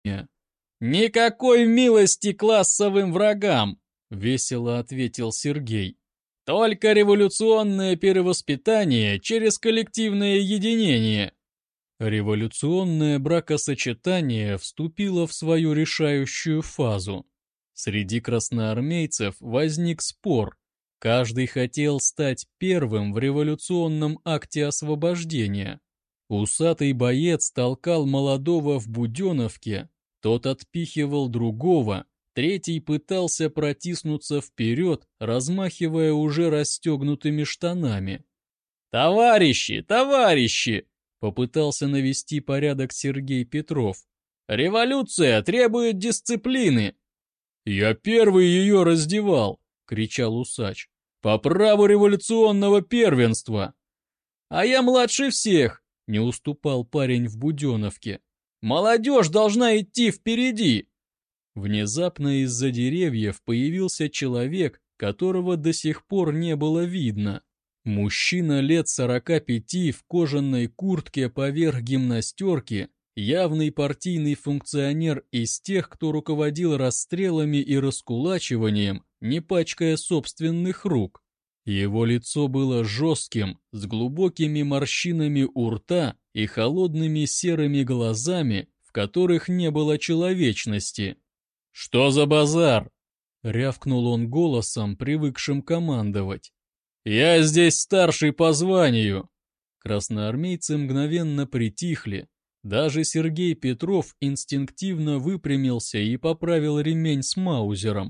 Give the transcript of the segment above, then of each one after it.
«Никакой милости классовым врагам!» — весело ответил Сергей. «Только революционное перевоспитание через коллективное единение». Революционное бракосочетание вступило в свою решающую фазу. Среди красноармейцев возник спор. Каждый хотел стать первым в революционном акте освобождения. Усатый боец толкал молодого в буденовке, тот отпихивал другого, третий пытался протиснуться вперед, размахивая уже расстегнутыми штанами. «Товарищи, товарищи!» — попытался навести порядок Сергей Петров. «Революция требует дисциплины!» «Я первый ее раздевал!» — кричал усач. «По праву революционного первенства!» «А я младше всех!» — не уступал парень в буденовке. «Молодежь должна идти впереди!» Внезапно из-за деревьев появился человек, которого до сих пор не было видно. Мужчина лет 45 в кожаной куртке поверх гимнастерки, явный партийный функционер из тех, кто руководил расстрелами и раскулачиванием, не пачкая собственных рук. Его лицо было жестким, с глубокими морщинами у рта и холодными серыми глазами, в которых не было человечности. «Что за базар?» — рявкнул он голосом, привыкшим командовать. «Я здесь старший по званию!» Красноармейцы мгновенно притихли. Даже Сергей Петров инстинктивно выпрямился и поправил ремень с маузером.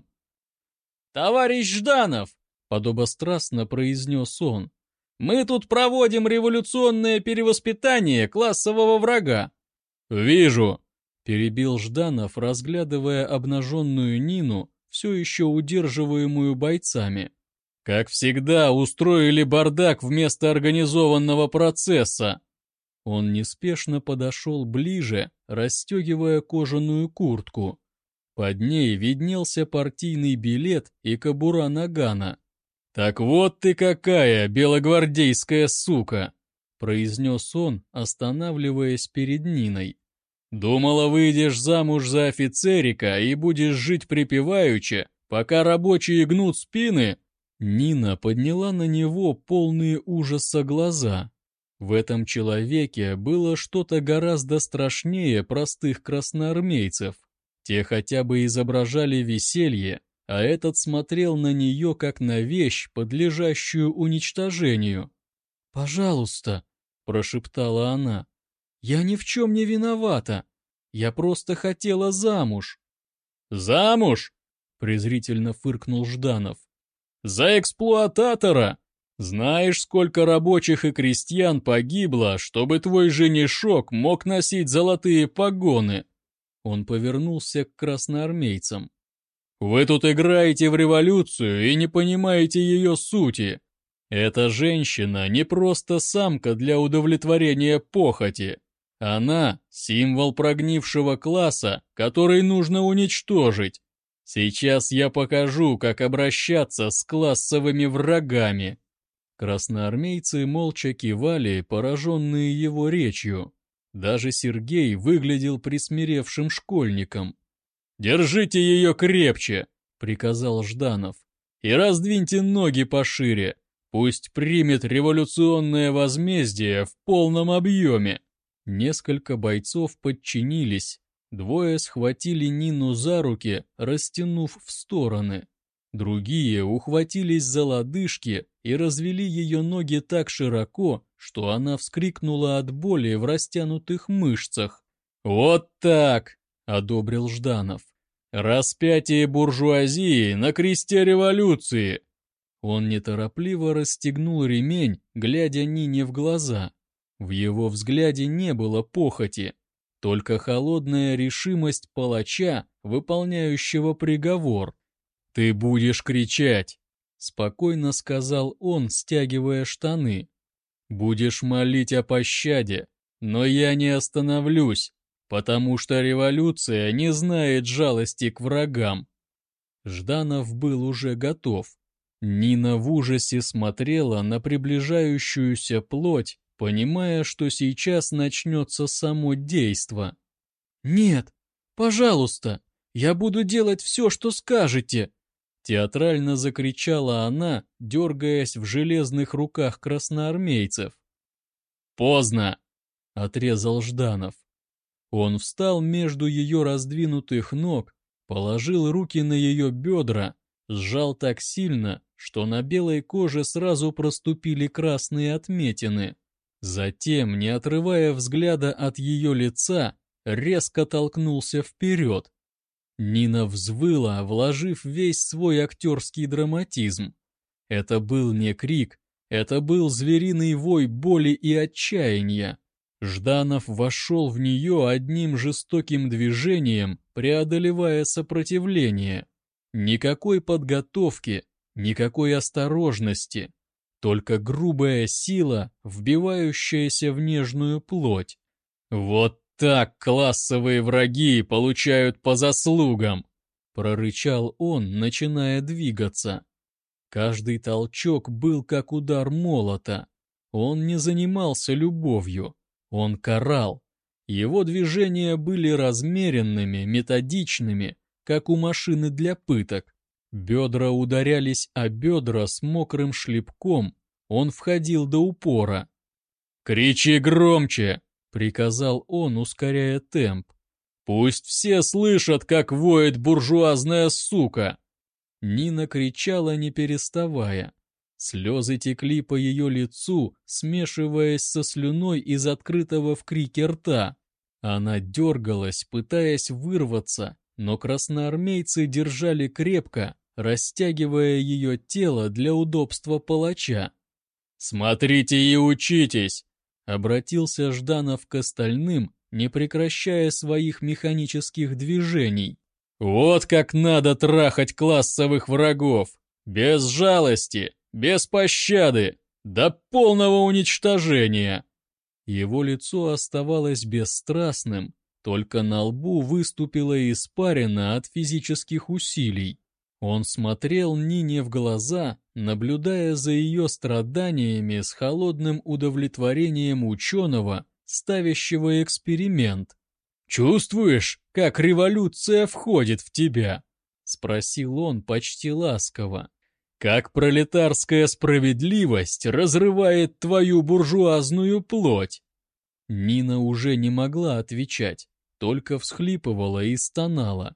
«Товарищ Жданов!» — подобострастно произнес он. «Мы тут проводим революционное перевоспитание классового врага». «Вижу!» — перебил Жданов, разглядывая обнаженную Нину, все еще удерживаемую бойцами. «Как всегда, устроили бардак вместо организованного процесса». Он неспешно подошел ближе, расстегивая кожаную куртку. Под ней виднелся партийный билет и кобура нагана. «Так вот ты какая, белогвардейская сука!» — произнес он, останавливаясь перед Ниной. «Думала, выйдешь замуж за офицерика и будешь жить припеваючи, пока рабочие гнут спины?» Нина подняла на него полные ужаса глаза. В этом человеке было что-то гораздо страшнее простых красноармейцев. Те хотя бы изображали веселье, а этот смотрел на нее как на вещь, подлежащую уничтожению. «Пожалуйста», — прошептала она, — «я ни в чем не виновата. Я просто хотела замуж». «Замуж?» — презрительно фыркнул Жданов. «За эксплуататора! Знаешь, сколько рабочих и крестьян погибло, чтобы твой женишок мог носить золотые погоны?» Он повернулся к красноармейцам. «Вы тут играете в революцию и не понимаете ее сути. Эта женщина не просто самка для удовлетворения похоти. Она — символ прогнившего класса, который нужно уничтожить. Сейчас я покажу, как обращаться с классовыми врагами». Красноармейцы молча кивали, пораженные его речью. Даже Сергей выглядел присмиревшим школьником. «Держите ее крепче!» — приказал Жданов. «И раздвиньте ноги пошире. Пусть примет революционное возмездие в полном объеме». Несколько бойцов подчинились. Двое схватили Нину за руки, растянув в стороны. Другие ухватились за лодыжки и развели ее ноги так широко, что она вскрикнула от боли в растянутых мышцах. «Вот так!» — одобрил Жданов. «Распятие буржуазии на кресте революции!» Он неторопливо расстегнул ремень, глядя Нине в глаза. В его взгляде не было похоти, только холодная решимость палача, выполняющего приговор. «Ты будешь кричать!» — спокойно сказал он, стягивая штаны. «Будешь молить о пощаде, но я не остановлюсь, потому что революция не знает жалости к врагам». Жданов был уже готов. Нина в ужасе смотрела на приближающуюся плоть, понимая, что сейчас начнется само действо. «Нет!» Пожалуйста, я буду делать все, что скажете!» Театрально закричала она, дергаясь в железных руках красноармейцев. «Поздно!» — отрезал Жданов. Он встал между ее раздвинутых ног, положил руки на ее бедра, сжал так сильно, что на белой коже сразу проступили красные отметины. Затем, не отрывая взгляда от ее лица, резко толкнулся вперед. Нина взвыла, вложив весь свой актерский драматизм. Это был не крик, это был звериный вой боли и отчаяния. Жданов вошел в нее одним жестоким движением, преодолевая сопротивление. Никакой подготовки, никакой осторожности, только грубая сила, вбивающаяся в нежную плоть. «Вот так классовые враги получают по заслугам!» — прорычал он, начиная двигаться. Каждый толчок был как удар молота. Он не занимался любовью, он карал. Его движения были размеренными, методичными, как у машины для пыток. Бедра ударялись о бедра с мокрым шлепком, он входил до упора. «Кричи громче!» — приказал он, ускоряя темп. «Пусть все слышат, как воет буржуазная сука!» Нина кричала, не переставая. Слезы текли по ее лицу, смешиваясь со слюной из открытого в крике рта. Она дергалась, пытаясь вырваться, но красноармейцы держали крепко, растягивая ее тело для удобства палача. «Смотрите и учитесь!» — обратился Жданов к остальным, не прекращая своих механических движений. «Вот как надо трахать классовых врагов! Без жалости, без пощады, до полного уничтожения!» Его лицо оставалось бесстрастным, только на лбу выступила испарина от физических усилий. Он смотрел Нине в глаза, наблюдая за ее страданиями с холодным удовлетворением ученого, ставящего эксперимент. «Чувствуешь, как революция входит в тебя?» — спросил он почти ласково. «Как пролетарская справедливость разрывает твою буржуазную плоть?» Нина уже не могла отвечать, только всхлипывала и стонала.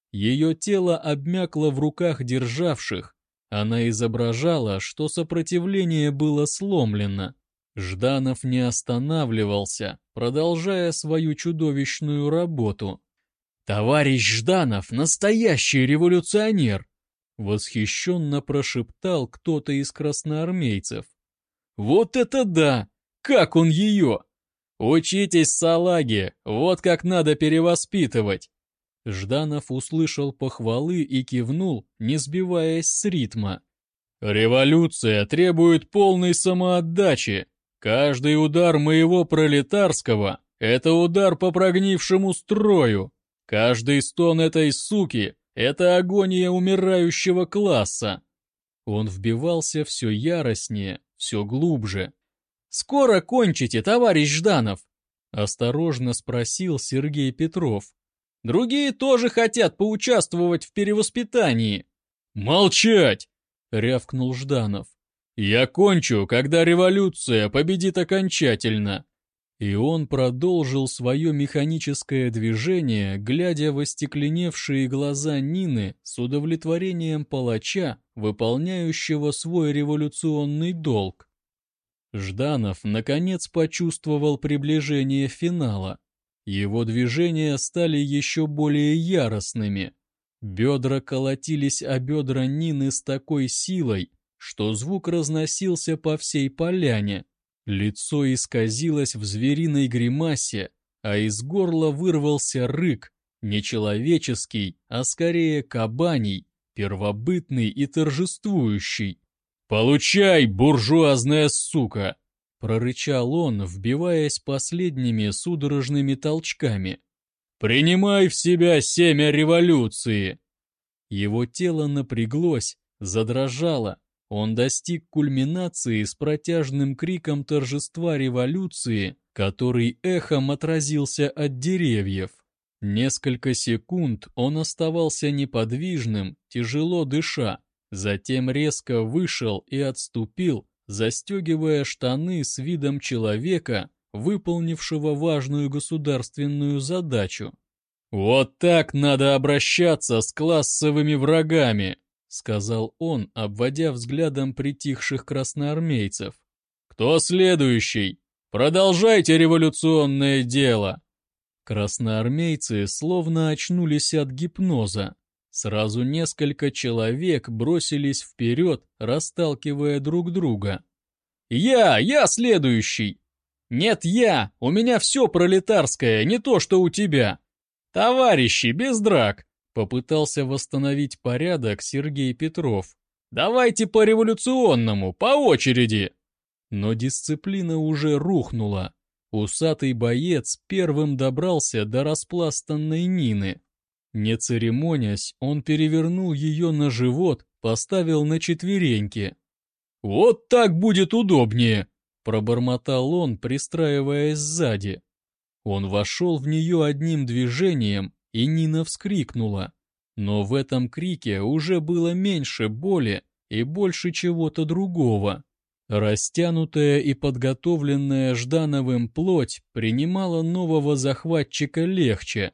Ее тело обмякло в руках державших. Она изображала, что сопротивление было сломлено. Жданов не останавливался, продолжая свою чудовищную работу. «Товарищ Жданов — настоящий революционер!» — восхищенно прошептал кто-то из красноармейцев. «Вот это да! Как он ее! Учитесь, салаги, вот как надо перевоспитывать!» Жданов услышал похвалы и кивнул, не сбиваясь с ритма. «Революция требует полной самоотдачи. Каждый удар моего пролетарского — это удар по прогнившему строю. Каждый стон этой суки — это агония умирающего класса». Он вбивался все яростнее, все глубже. «Скоро кончите, товарищ Жданов?» — осторожно спросил Сергей Петров. «Другие тоже хотят поучаствовать в перевоспитании». «Молчать!» — рявкнул Жданов. «Я кончу, когда революция победит окончательно». И он продолжил свое механическое движение, глядя в остекленевшие глаза Нины с удовлетворением палача, выполняющего свой революционный долг. Жданов наконец почувствовал приближение финала. Его движения стали еще более яростными. Бедра колотились о бедра Нины с такой силой, что звук разносился по всей поляне. Лицо исказилось в звериной гримасе, а из горла вырвался рык, не человеческий, а скорее кабаний, первобытный и торжествующий. «Получай, буржуазная сука!» — прорычал он, вбиваясь последними судорожными толчками. «Принимай в себя семя революции!» Его тело напряглось, задрожало. Он достиг кульминации с протяжным криком торжества революции, который эхом отразился от деревьев. Несколько секунд он оставался неподвижным, тяжело дыша, затем резко вышел и отступил, застегивая штаны с видом человека, выполнившего важную государственную задачу. «Вот так надо обращаться с классовыми врагами», — сказал он, обводя взглядом притихших красноармейцев. «Кто следующий? Продолжайте революционное дело!» Красноармейцы словно очнулись от гипноза. Сразу несколько человек бросились вперед, расталкивая друг друга. Я следующий!» «Нет, у меня все пролетарское, не то что у тебя!» «Товарищи, без драк!» — попытался восстановить порядок Сергей Петров. «Давайте по-революционному, по очереди!» Но дисциплина уже рухнула. Усатый боец первым добрался до распластанной Нины. Не церемонясь, он перевернул ее на живот, поставил на четвереньки. «Вот так будет удобнее!» — пробормотал он, пристраиваясь сзади. Он вошел в нее одним движением, и Нина вскрикнула. Но в этом крике уже было меньше боли и больше чего-то другого. Растянутая и подготовленная Ждановым плоть принимала нового захватчика легче.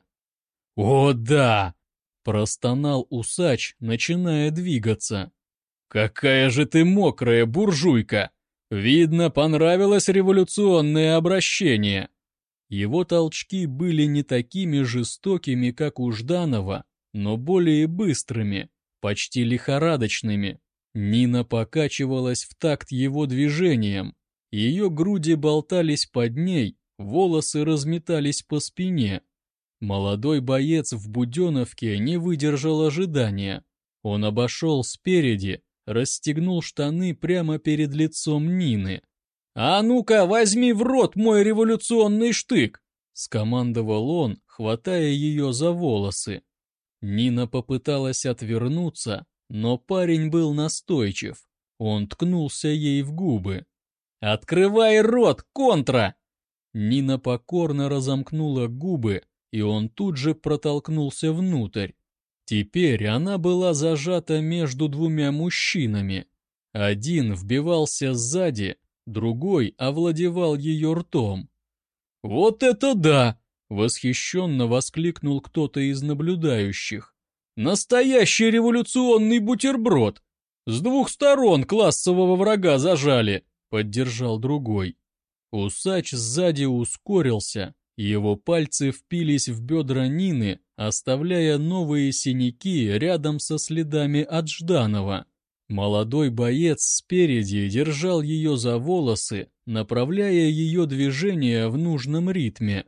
«О, да!» — простонал усач, начиная двигаться. «Какая же ты мокрая буржуйка! Видно, понравилось революционное обращение!» Его толчки были не такими жестокими, как у Жданова, но более быстрыми, почти лихорадочными. Нина покачивалась в такт его движениям, ее груди болтались под ней, волосы разметались по спине. Молодой боец в буденовке не выдержал ожидания. Он обошел спереди, расстегнул штаны прямо перед лицом Нины. «А ну-ка, возьми в рот мой революционный штык!» — скомандовал он, хватая ее за волосы. Нина попыталась отвернуться, но парень был настойчив. Он ткнулся ей в губы. «Открывай рот, контра!» Нина покорно разомкнула губы, и он тут же протолкнулся внутрь. Теперь она была зажата между двумя мужчинами. Один вбивался сзади, другой овладевал ее ртом. «Вот это да!» — восхищенно воскликнул кто-то из наблюдающих. «Настоящий революционный бутерброд! С двух сторон классового врага зажали!» — поддержал другой. Усач сзади ускорился, его пальцы впились в бедра Нины, оставляя новые синяки рядом со следами от Жданова. Молодой боец спереди держал ее за волосы, направляя ее движение в нужном ритме.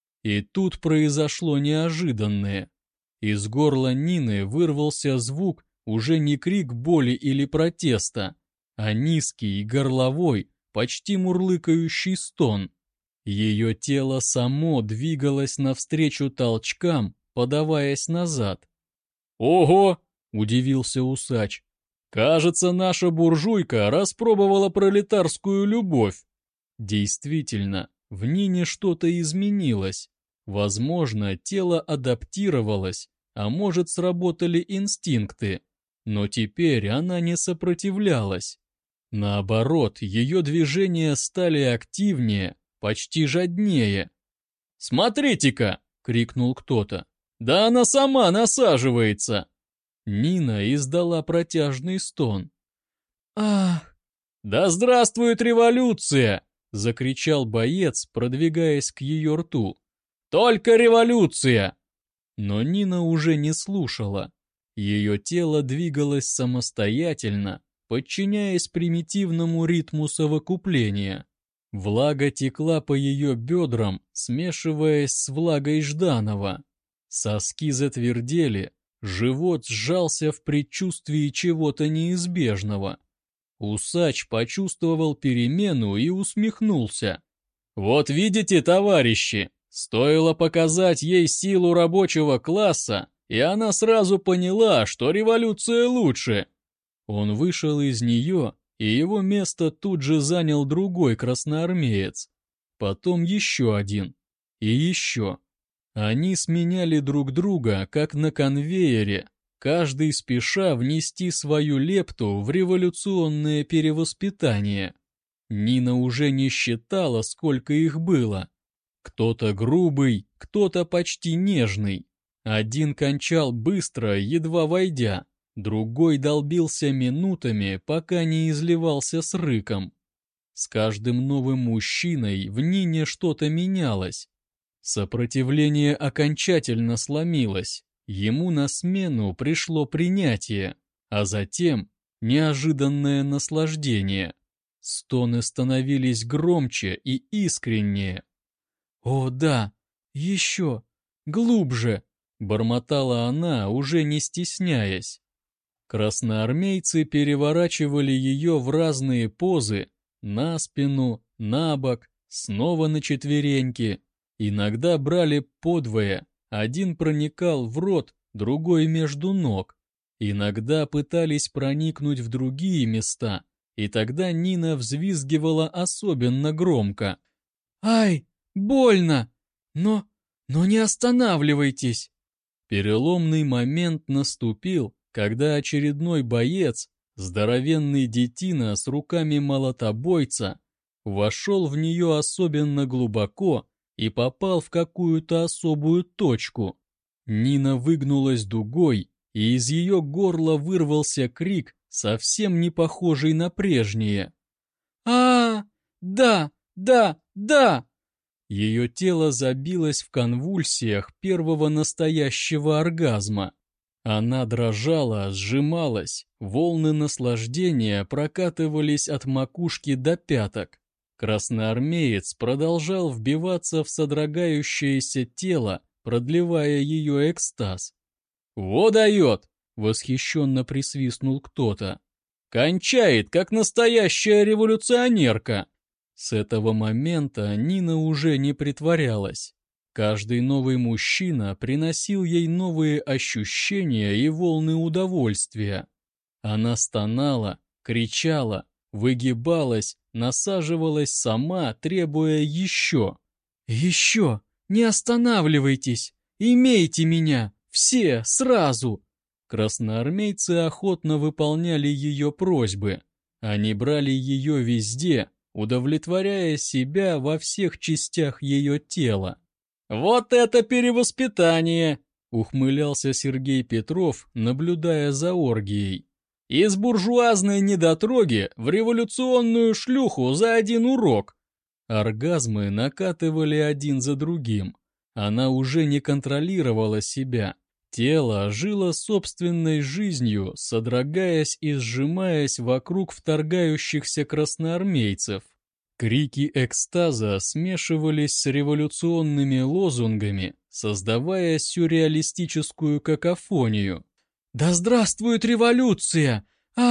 И тут произошло неожиданное. Из горла Нины вырвался звук, уже не крик боли или протеста, а низкий, горловой, почти мурлыкающий стон. Ее тело само двигалось навстречу толчкам, подаваясь назад. «Ого!» — удивился усач. «Кажется, наша буржуйка распробовала пролетарскую любовь». Действительно, в Нине что-то изменилось. Возможно, тело адаптировалось, а может, сработали инстинкты. Но теперь она не сопротивлялась. Наоборот, ее движения стали активнее, почти жаднее. «Смотрите-ка!» — крикнул кто-то. «Да она сама насаживается!» Нина издала протяжный стон. «Ах!» «Да здравствует революция!» — закричал боец, продвигаясь к ее рту. «Только революция!» Но Нина уже не слушала. Ее тело двигалось самостоятельно, подчиняясь примитивному ритму совокупления. Влага текла по ее бедрам, смешиваясь с влагой Жданова. Соски затвердели, живот сжался в предчувствии чего-то неизбежного. Усач почувствовал перемену и усмехнулся. «Вот видите, товарищи, стоило показать ей силу рабочего класса, и она сразу поняла, что революция лучше». Он вышел из нее, и его место тут же занял другой красноармеец. Потом еще один. И еще. Они сменяли друг друга, как на конвейере, каждый спеша внести свою лепту в революционное перевоспитание. Нина уже не считала, сколько их было. Кто-то грубый, кто-то почти нежный. Один кончал быстро, едва войдя, другой долбился минутами, пока не изливался с рыком. С каждым новым мужчиной в Нине что-то менялось. Сопротивление окончательно сломилось, ему на смену пришло принятие, а затем неожиданное наслаждение. Стоны становились громче и искреннее. «О, да, еще, глубже!» — бормотала она, уже не стесняясь. Красноармейцы переворачивали ее в разные позы, на спину, на бок, снова на четвереньки. Иногда брали подвое, один проникал в рот, другой между ног. Иногда пытались проникнуть в другие места, и тогда Нина взвизгивала особенно громко. «Ай, больно! Но не останавливайтесь!» Переломный момент наступил, когда очередной боец, здоровенный детина с руками молотобойца, вошел в нее особенно глубоко и попал в какую-то особую точку. Нина выгнулась дугой, и из ее горла вырвался крик, совсем не похожий на прежнее. Да, да, да!» Ее тело забилось в конвульсиях первого настоящего оргазма. Она дрожала, сжималась, волны наслаждения прокатывались от макушки до пяток. Красноармеец продолжал вбиваться в содрогающееся тело, продлевая ее экстаз. «Во дает!» — восхищенно присвистнул кто-то. «Кончает, как настоящая революционерка!» С этого момента Нина уже не притворялась. Каждый новый мужчина приносил ей новые ощущения и волны удовольствия. Она стонала, кричала, выгибалась, насаживалась сама, требуя еще. «Еще! Не останавливайтесь! Имейте меня! Все! Сразу!» Красноармейцы охотно выполняли ее просьбы. Они брали ее везде, удовлетворяя себя во всех частях ее тела. «Вот это перевоспитание!» — ухмылялся Сергей Петров, наблюдая за оргией. «Из буржуазной недотроги в революционную шлюху за один урок!» Оргазмы накатывали один за другим. Она уже не контролировала себя. Тело жило собственной жизнью, содрогаясь и сжимаясь вокруг вторгающихся красноармейцев. Крики экстаза смешивались с революционными лозунгами, создавая сюрреалистическую какофонию. «Да здравствует революция!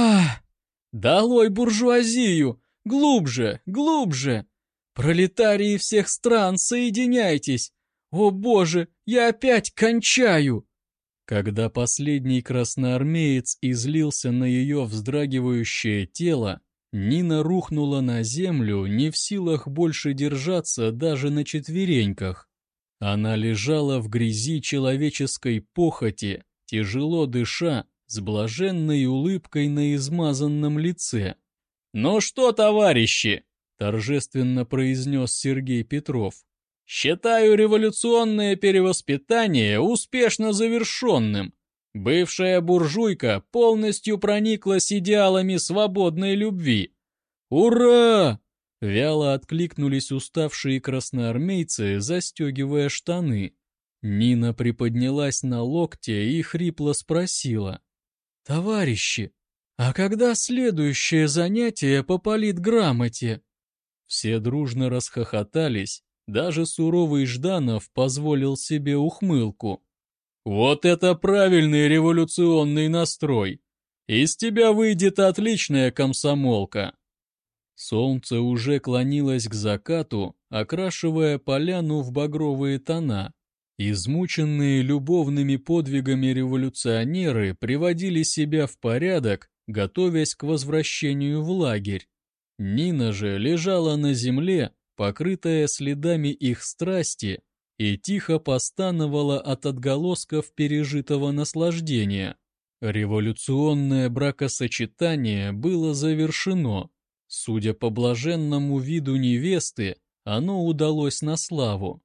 Долой буржуазию! Глубже, глубже! Пролетарии всех стран, соединяйтесь! О боже, я опять кончаю!» Когда последний красноармеец излился на ее вздрагивающее тело, Нина рухнула на землю, не в силах больше держаться даже на четвереньках. Она лежала в грязи человеческой похоти, тяжело дыша, с блаженной улыбкой на измазанном лице. «Ну что, товарищи!» — торжественно произнес Сергей Петров. «Считаю революционное перевоспитание успешно завершенным. Бывшая буржуйка полностью прониклась идеалами свободной любви. Ура!» — вяло откликнулись уставшие красноармейцы, застегивая штаны. Нина приподнялась на локте и хрипло спросила. «Товарищи, а когда следующее занятие по политграмоте?» Все дружно расхохотались, даже суровый Жданов позволил себе ухмылку. «Вот это правильный революционный настрой! Из тебя выйдет отличная комсомолка!» Солнце уже клонилось к закату, окрашивая поляну в багровые тона. Измученные любовными подвигами революционеры приводили себя в порядок, готовясь к возвращению в лагерь. Нина же лежала на земле, покрытая следами их страсти, и тихо постановала от отголосков пережитого наслаждения. Революционное бракосочетание было завершено. Судя по блаженному виду невесты, оно удалось на славу.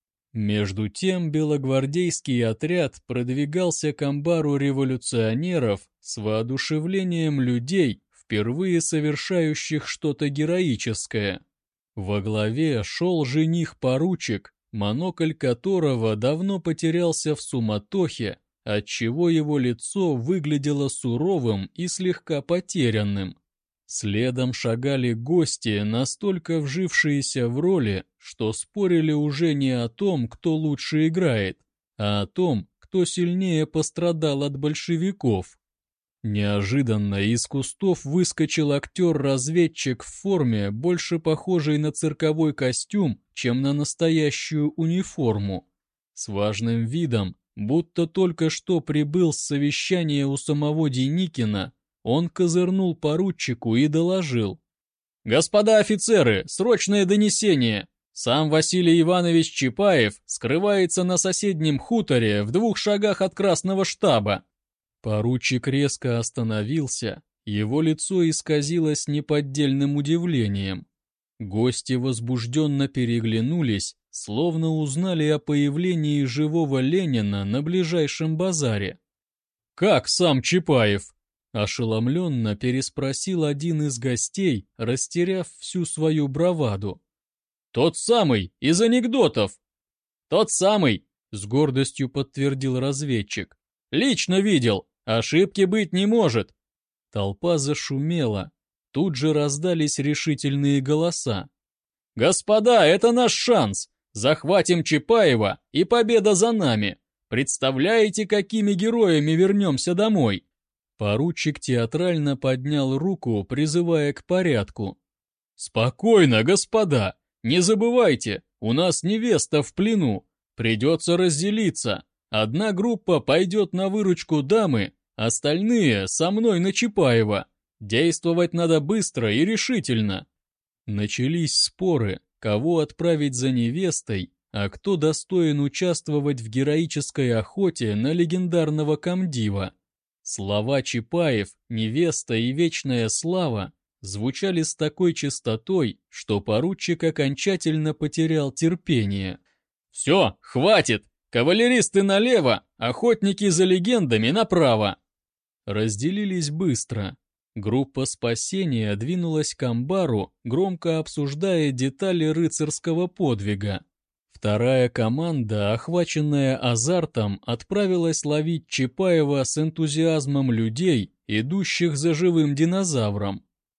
Между тем белогвардейский отряд продвигался к амбару революционеров с воодушевлением людей, впервые совершающих что-то героическое. Во главе шел жених-поручик, монокль которого давно потерялся в суматохе, отчего его лицо выглядело суровым и слегка потерянным. Следом шагали гости, настолько вжившиеся в роли, что спорили уже не о том, кто лучше играет, а о том, кто сильнее пострадал от большевиков. Неожиданно из кустов выскочил актер-разведчик в форме, больше похожей на цирковой костюм, чем на настоящую униформу. С важным видом, будто только что прибыл с совещания у самого Деникина, он козырнул поручику и доложил. «Господа офицеры, срочное донесение! Сам Василий Иванович Чапаев скрывается на соседнем хуторе в 2 шагах от Красного штаба». Поручик резко остановился, его лицо исказилось неподдельным удивлением. Гости возбужденно переглянулись, словно узнали о появлении живого Ленина на ближайшем базаре. «Как сам Чапаев?» — ошеломленно переспросил один из гостей, растеряв всю свою браваду. «Тот самый, из анекдотов!» «Тот самый!» — с гордостью подтвердил разведчик. «Лично видел! Ошибки быть не может!» Толпа зашумела. Тут же раздались решительные голоса. «Господа, это наш шанс! Захватим Чапаева, и победа за нами! Представляете, какими героями вернемся домой?» Поручик театрально поднял руку, призывая к порядку. «Спокойно, господа! Не забывайте, у нас невеста в плену. Придется разделиться. Одна группа пойдет на выручку дамы, остальные со мной на Чапаева. Действовать надо быстро и решительно». Начались споры, кого отправить за невестой, а кто достоин участвовать в героической охоте на легендарного комдива. Слова Чапаев, невеста и вечная слава звучали с такой чистотой, что поручик окончательно потерял терпение. «Все, хватит! Кавалеристы налево, охотники за легендами направо!» Разделились быстро. Группа спасения двинулась к амбару, громко обсуждая детали рыцарского подвига. Вторая команда, охваченная азартом, отправилась ловить Чапаева с энтузиазмом людей, идущих за живым динозавром.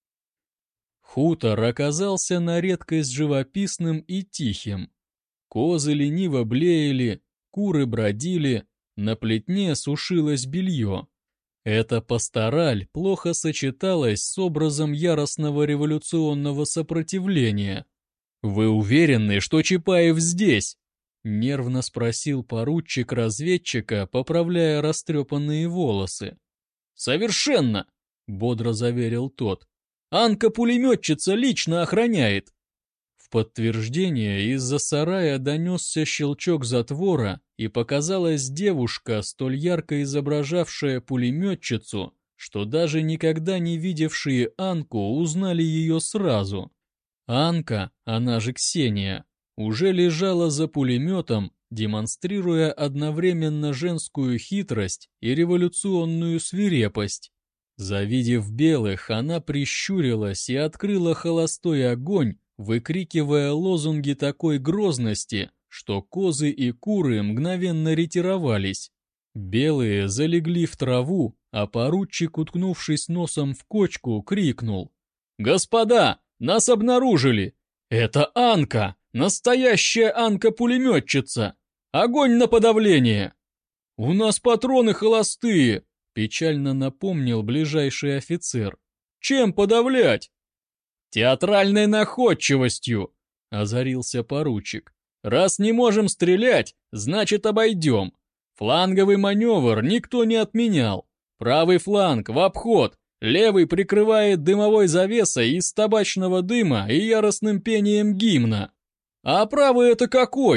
Хутор оказался на редкость живописным и тихим. Козы лениво блеяли, куры бродили, на плетне сушилось белье. Эта пастораль плохо сочеталась с образом яростного революционного сопротивления. «Вы уверены, что Чапаев здесь?» — нервно спросил поручик разведчика, поправляя растрепанные волосы. «Совершенно!» — бодро заверил тот. «Анка-пулеметчица лично охраняет!» В подтверждение из-за сарая донесся щелчок затвора, и показалась девушка, столь ярко изображавшая пулеметчицу, что даже никогда не видевшие Анку узнали ее сразу. Анка, она же Ксения, уже лежала за пулеметом, демонстрируя одновременно женскую хитрость и революционную свирепость. Завидев белых, она прищурилась и открыла холостой огонь, выкрикивая лозунги такой грозности, что козы и куры мгновенно ретировались. Белые залегли в траву, а поручик, уткнувшись носом в кочку, крикнул: «Господа, нас обнаружили! Это Анка! Настоящая Анка-пулеметчица! Огонь на подавление!» «У нас патроны холостые!» — печально напомнил ближайший офицер. «Чем подавлять?» «Театральной находчивостью!» — озарился поручик. «Раз не можем стрелять, значит обойдем. Фланговый маневр никто не отменял. Правый фланг в обход, левый прикрывает дымовой завесой из табачного дыма и яростным пением гимна. А правый это какой?»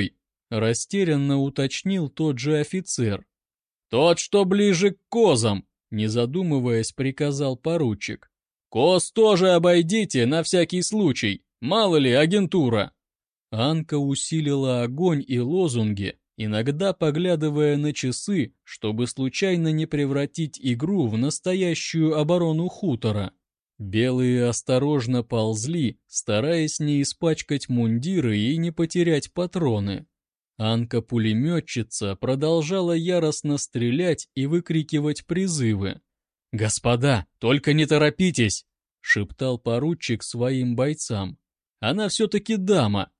растерянно уточнил тот же офицер. «Тот, что ближе к козам», — не задумываясь, приказал поручик. «Коз тоже обойдите на всякий случай, мало ли агентура». Анка усилила огонь и лозунги, иногда поглядывая на часы, чтобы случайно не превратить игру в настоящую оборону хутора. Белые осторожно ползли, стараясь не испачкать мундиры и не потерять патроны. Анка-пулеметчица продолжала яростно стрелять и выкрикивать призывы. «Господа, только не торопитесь!» — шептал поручик своим бойцам. «Она все-таки дама!»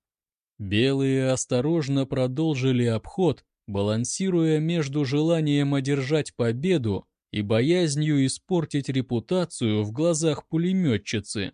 Белые осторожно продолжили обход, балансируя между желанием одержать победу и боязнью испортить репутацию в глазах пулеметчицы.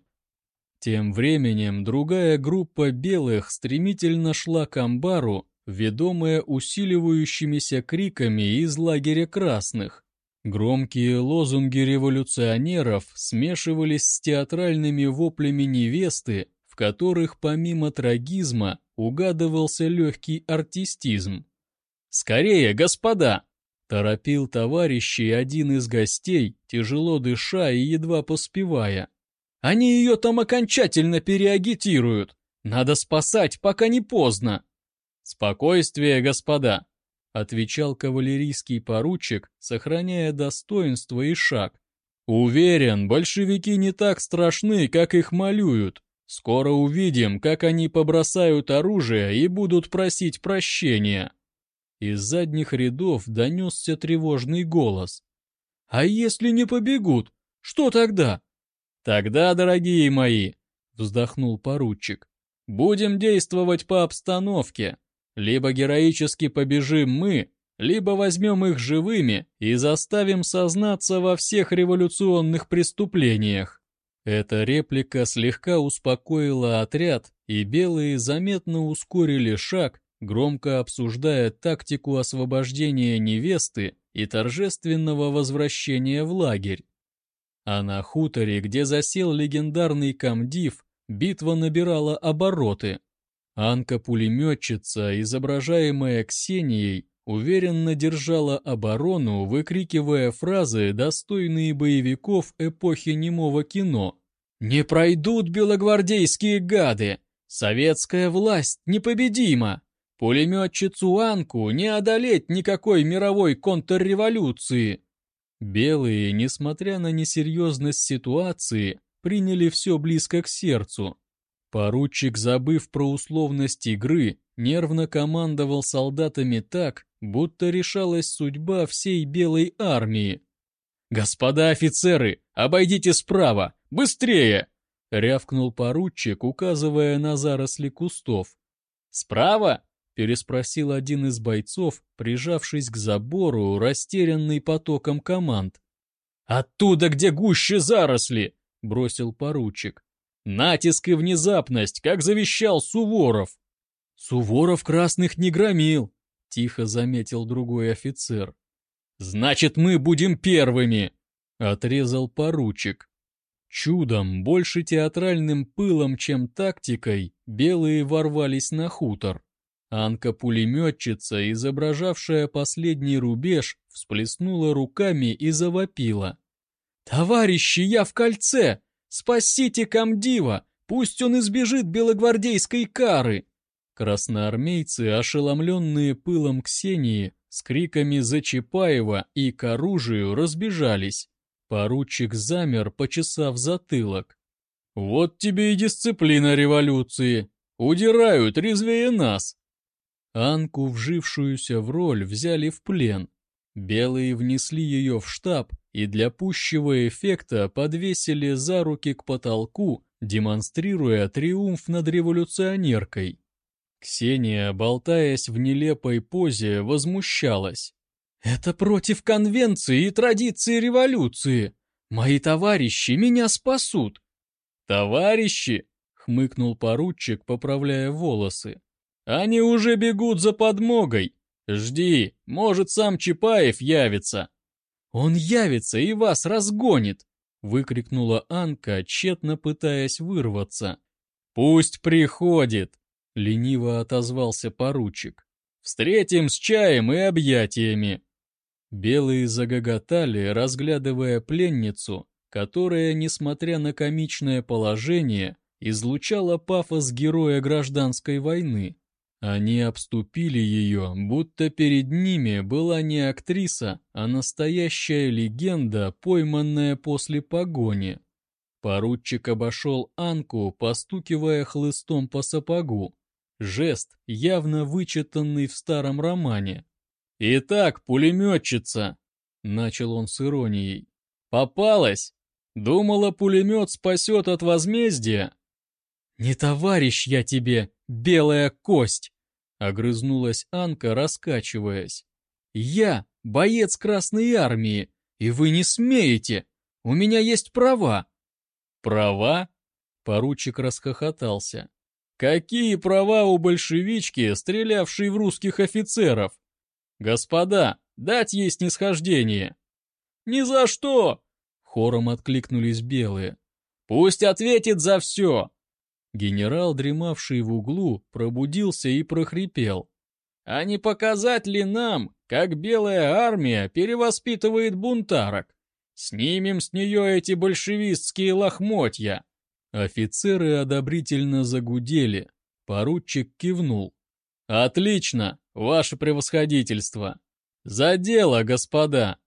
Тем временем другая группа белых стремительно шла к амбару, ведомая усиливающимися криками из лагеря красных. Громкие лозунги революционеров смешивались с театральными воплями невесты, в которых помимо трагизма угадывался легкий артистизм. «Скорее, господа!» — торопил товарищей один из гостей, тяжело дыша и едва поспевая. «Они ее там окончательно переагитируют! Надо спасать, пока не поздно!» «Спокойствие, господа!» — отвечал кавалерийский поручик, сохраняя достоинство и шаг. «Уверен, большевики не так страшны, как их малюют. Скоро увидим, как они побросают оружие и будут просить прощения». Из задних рядов донесся тревожный голос. «А если не побегут? Что тогда?» «Тогда, дорогие мои», — вздохнул поручик, — «будем действовать по обстановке. Либо героически побежим мы, либо возьмем их живыми и заставим сознаться во всех революционных преступлениях». Эта реплика слегка успокоила отряд, и белые заметно ускорили шаг, громко обсуждая тактику освобождения невесты и торжественного возвращения в лагерь. А на хуторе, где засел легендарный комдив, битва набирала обороты. Анка-пулеметчица, изображаемая Ксенией, уверенно держала оборону, выкрикивая фразы, достойные боевиков эпохи немого кино. «Не пройдут белогвардейские гады! Советская власть непобедима! Пулеметчицу Анку не одолеть никакой мировой контрреволюции!» Белые, несмотря на несерьезность ситуации, приняли все близко к сердцу. Поручик, забыв про условность игры, нервно командовал солдатами так, будто решалась судьба всей белой армии. «Господа офицеры, обойдите справа! Быстрее!» — рявкнул поручик, указывая на заросли кустов. «Справа?» — переспросил один из бойцов, прижавшись к забору, растерянный потоком команд. «Оттуда, где гуще заросли!» — бросил поручик. «Натиск и внезапность, как завещал Суворов!» «Суворов красных не громил!» — тихо заметил другой офицер. «Значит, мы будем первыми!» — отрезал поручик. Чудом, больше театральным пылом, чем тактикой, белые ворвались на хутор. Анка-пулеметчица, изображавшая последний рубеж, всплеснула руками и завопила. «Товарищи, я в кольце! Спасите комдива! Пусть он избежит белогвардейской кары!» Красноармейцы, ошеломленные пылом Ксении, с криками «За Чапаева» и «К оружию» разбежались. Поручик замер, почесав затылок. «Вот тебе и дисциплина революции! Удирают резвее нас!» Анку, вжившуюся в роль, взяли в плен. Белые внесли ее в штаб и для пущего эффекта подвесили за руки к потолку, демонстрируя триумф над революционеркой. Ксения, болтаясь в нелепой позе, возмущалась. «Это против конвенции и традиции революции! Мои товарищи меня спасут!» «Товарищи!» — хмыкнул поручик, поправляя волосы. «Они уже бегут за подмогой! Жди, может, сам Чапаев явится!» «Он явится и вас разгонит!» — выкрикнула Анка, тщетно пытаясь вырваться. «Пусть приходит!» — лениво отозвался поручик. Встретим с чаем и объятиями». Белые загоготали, разглядывая пленницу, которая, несмотря на комичное положение, излучала пафос героя гражданской войны. Они обступили ее, будто перед ними была не актриса, а настоящая легенда, пойманная после погони. Поручик обошел Анку, постукивая хлыстом по сапогу. Жест, явно вычитанный в старом романе. «Итак, пулеметчица!» — начал он с иронией. «Попалась? Думала, пулемет спасет от возмездия?» «Не товарищ я тебе, белая кость!» — огрызнулась Анка, раскачиваясь. «Я боец Красной Армии, и вы не смеете! У меня есть права!» «Права?» — поручик расхохотался. «Какие права у большевички, стрелявшей в русских офицеров? Господа, дать ей снисхождение!» «Ни за что!» — хором откликнулись белые. «Пусть ответит за все!» Генерал, дремавший в углу, пробудился и прохрипел. «А не показать ли нам, как белая армия перевоспитывает бунтарок? Снимем с нее эти большевистские лохмотья!» Офицеры одобрительно загудели. Поручик кивнул. «Отлично, ваше превосходительство! За дело, господа!»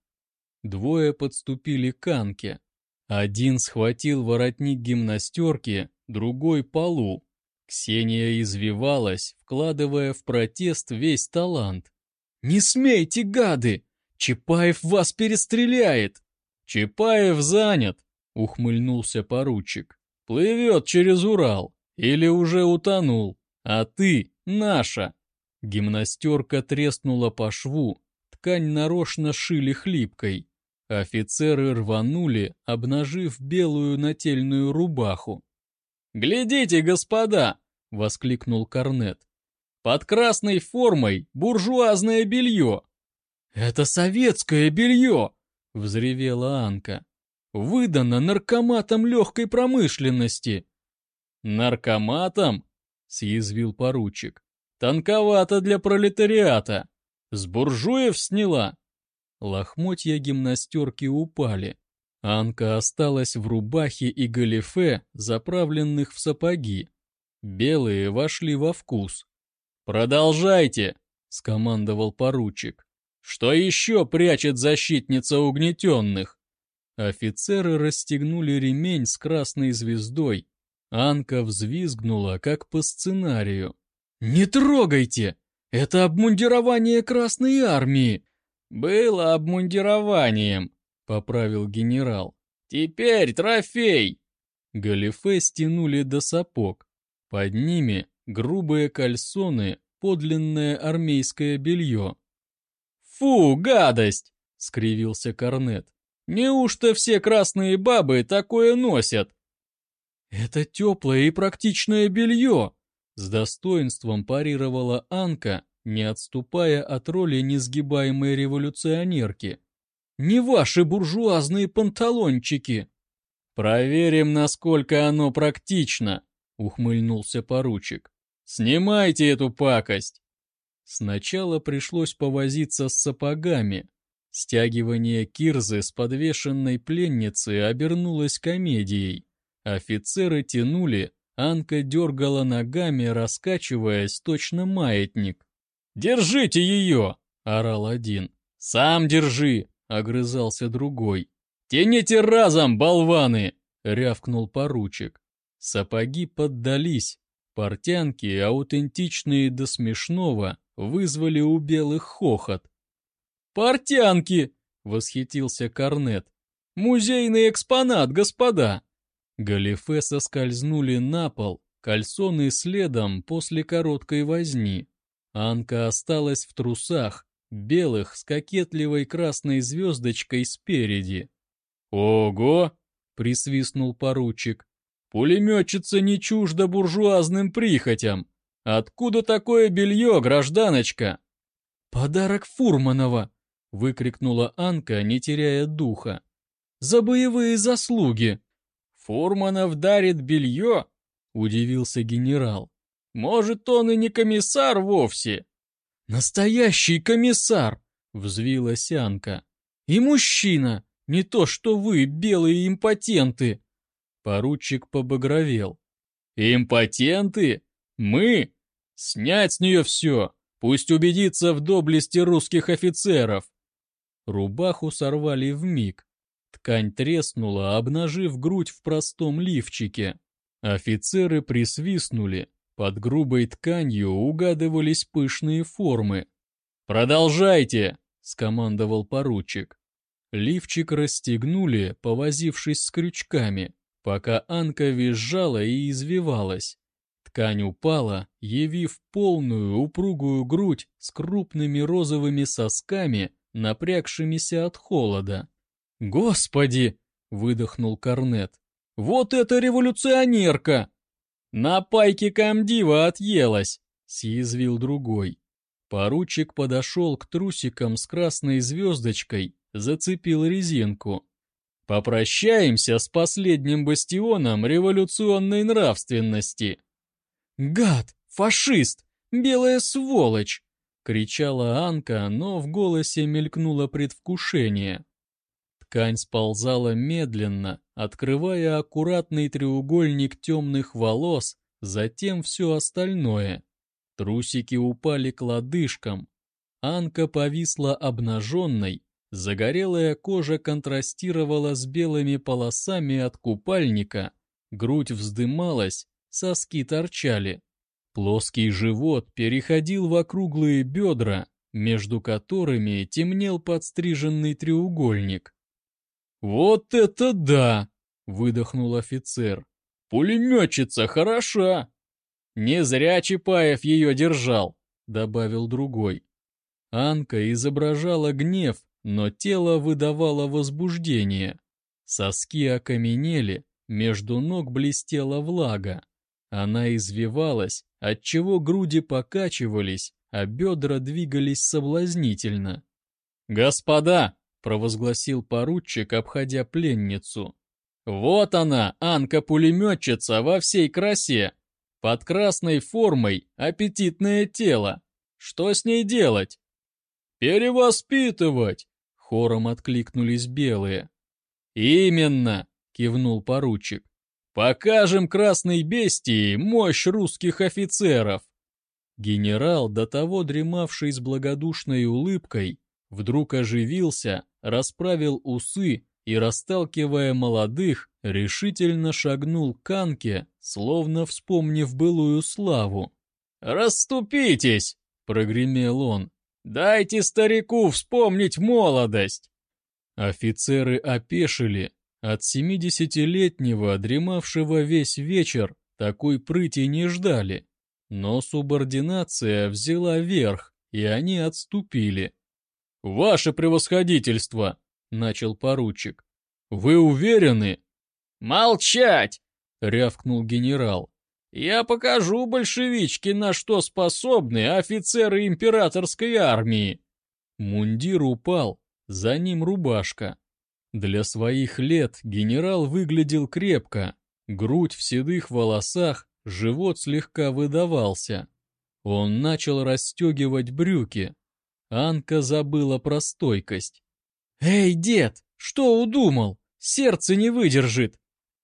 Двое подступили к Анке. Один схватил воротник гимнастерки, другой — полу. Ксения извивалась, вкладывая в протест весь талант. «Не смейте, гады! Чапаев вас перестреляет!» «Чапаев занят!» — ухмыльнулся поручик. «Плывет через Урал. Или уже утонул. А ты наша!» Гимнастерка треснула по шву. Ткань нарочно шили хлипкой. Офицеры рванули, обнажив белую нательную рубаху. «Глядите, господа!» — воскликнул корнет. «Под красной формой буржуазное белье!» «Это советское белье!» — взревела Анка. «Выдано наркоматом легкой промышленности!» «Наркоматом?» — съязвил поручик. «Тонковато для пролетариата! С буржуев сняла!» Лохмотья гимнастерки упали. Анка осталась в рубахе и галифе, заправленных в сапоги. Белые вошли во вкус. «Продолжайте!» — скомандовал поручик. «Что еще прячет защитница угнетенных?» Офицеры расстегнули ремень с красной звездой. Анка взвизгнула, как по сценарию. «Не трогайте! Это обмундирование Красной Армии!» «Было обмундированием», — поправил генерал. «Теперь трофей!» Галифе стянули до сапог. Под ними грубые кальсоны, подлинное армейское белье. «Фу, гадость!» — скривился корнет. «Неужто все красные бабы такое носят?» «Это теплое и практичное белье!» — с достоинством парировала Анка, не отступая от роли несгибаемой революционерки. «Не ваши буржуазные панталончики!» «Проверим, насколько оно практично», — ухмыльнулся поручик. «Снимайте эту пакость!» Сначала пришлось повозиться с сапогами. Стягивание кирзы с подвешенной пленницы обернулось комедией. Офицеры тянули, Анка дергала ногами, раскачиваясь, точно маятник. «Держите ее!» — орал один. «Сам держи!» — огрызался другой. «Тяните разом, болваны!» — рявкнул поручик. Сапоги поддались. Портянки, аутентичные до смешного, вызвали у белых хохот. «Портянки!» — восхитился корнет. «Музейный экспонат, господа!» Галифе соскользнули на пол, кальсоны следом после короткой возни. Анка осталась в трусах, белых с кокетливой красной звездочкой спереди. «Ого!» — присвистнул поручик. «Пулеметчица не чужда буржуазным прихотям! Откуда такое белье, гражданочка?» «Подарок Фурманова!» — выкрикнула Анка, не теряя духа. «За боевые заслуги!» «Фурманов дарит белье?» — удивился генерал. «Может, он и не комиссар вовсе?» «Настоящий комиссар!» — взвилась Анка. «И мужчина! Не то что вы, белые импотенты!» Поручик побагровел. «Импотенты? Мы? Снять с нее все! Пусть убедится в доблести русских офицеров!» Рубаху сорвали вмиг. Ткань треснула, обнажив грудь в простом лифчике. Офицеры присвистнули. Под грубой тканью угадывались пышные формы. «Продолжайте!» — скомандовал поручик. Лифчик расстегнули, повозившись с крючками, пока Анка визжала и извивалась. Ткань упала, явив полную упругую грудь с крупными розовыми сосками, напрягшимися от холода. «Господи!» — выдохнул Корнет. «Вот это революционерка!» «На пайке комдива отъелась!» — съязвил другой. Поручик подошел к трусикам с красной звездочкой, зацепил резинку. «Попрощаемся с последним бастионом революционной нравственности!» «Гад! Фашист! Белая сволочь!» — кричала Анка, но в голосе мелькнуло предвкушение. Ткань сползала медленно, открывая аккуратный треугольник темных волос, затем все остальное. Трусики упали к лодыжкам. Анка повисла обнаженной, загорелая кожа контрастировала с белыми полосами от купальника, грудь вздымалась, соски торчали. Плоский живот переходил в округлые бедра, между которыми темнел подстриженный треугольник. «Вот это да!» — выдохнул офицер. «Пулеметчица хороша!» «Не зря Чапаев ее держал», — добавил другой. Анка изображала гнев, но тело выдавало возбуждение. Соски окаменели, между ног блестела влага. Она извивалась, отчего груди покачивались, а бедра двигались соблазнительно. «Господа!» — провозгласил поручик, обходя пленницу. «Вот она, Анка-пулеметчица во всей красе! Под красной формой аппетитное тело! Что с ней делать?» «Перевоспитывать!» — хором откликнулись белые. «Именно!» — кивнул поручик. «Покажем красной бестии мощь русских офицеров!» Генерал, до того дремавший с благодушной улыбкой, вдруг оживился, расправил усы и, расталкивая молодых, решительно шагнул к Анке, словно вспомнив былую славу. «Расступитесь!» — прогремел он. «Дайте старику вспомнить молодость!» Офицеры опешили. От 70-летнего, дремавшего весь вечер, такой прыти не ждали. Но субординация взяла верх, и они отступили. «Ваше превосходительство!» — начал поручик. «Вы уверены?» «Молчать!» — рявкнул генерал. «Я покажу большевичке, на что способны офицеры императорской армии!» Мундир упал, за ним рубашка. Для своих лет генерал выглядел крепко, грудь в седых волосах, живот слегка выдавался. Он начал расстегивать брюки. Анка забыла про стойкость. «Эй, дед, что удумал? Сердце не выдержит!»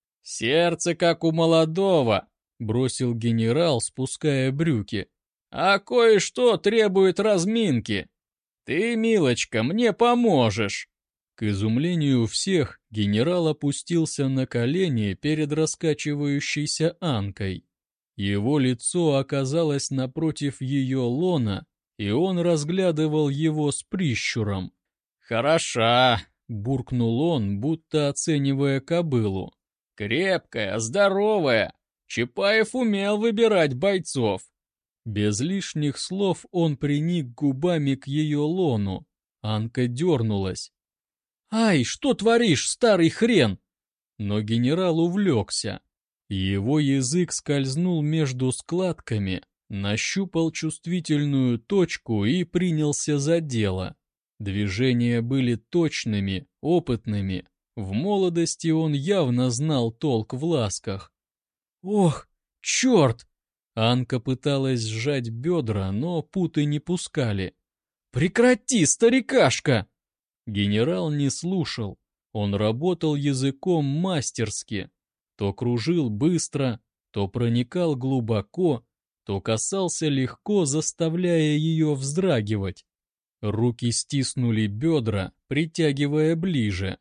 «Сердце как у молодого!» — бросил генерал, спуская брюки. «А кое-что требует разминки. Ты, милочка, мне поможешь!» К изумлению всех, генерал опустился на колени перед раскачивающейся Анкой. Его лицо оказалось напротив ее лона, и он разглядывал его с прищуром. «Хороша!» — буркнул он, будто оценивая кобылу. «Крепкая, здоровая! Чапаев умел выбирать бойцов!» Без лишних слов он приник губами к ее лону. Анка дернулась. «Ай, что творишь, старый хрен?» Но генерал увлекся. Его язык скользнул между складками, нащупал чувствительную точку и принялся за дело. Движения были точными, опытными. В молодости он явно знал толк в ласках. «Ох, черт!» Анка пыталась сжать бедра, но путы не пускали. «Прекрати, старикашка!» Генерал не слушал. Он работал языком мастерски. То кружил быстро, то проникал глубоко, то касался легко, заставляя ее вздрагивать. Руки стиснули бедра, притягивая ближе.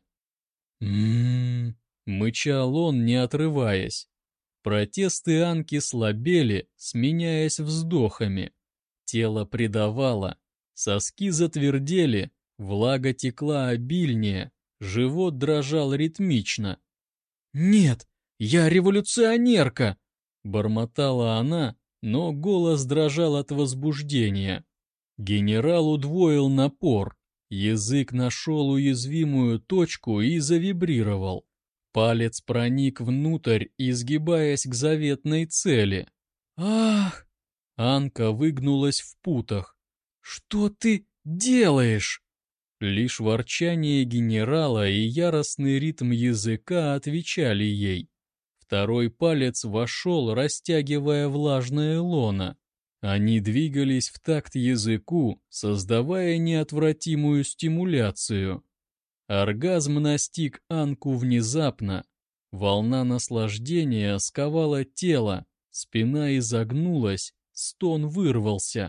«М-м-м», мычал он, не отрываясь. Протесты Анки слабели, сменяясь вздохами. Тело придавало, соски затвердели, влага текла обильнее, живот дрожал ритмично. «Нет, я революционерка!» — бормотала она, но голос дрожал от возбуждения. Генерал удвоил напор, язык нашел уязвимую точку и завибрировал. Палец проник внутрь, изгибаясь к заветной цели. «Ах!» Анка выгнулась в путах. «Что ты делаешь?» Лишь ворчание генерала и яростный ритм языка отвечали ей. Второй палец вошел, растягивая влажное лоно. Они двигались в такт языку, создавая неотвратимую стимуляцию. Оргазм настиг Анку внезапно. Волна наслаждения сковала тело, спина изогнулась, стон вырвался.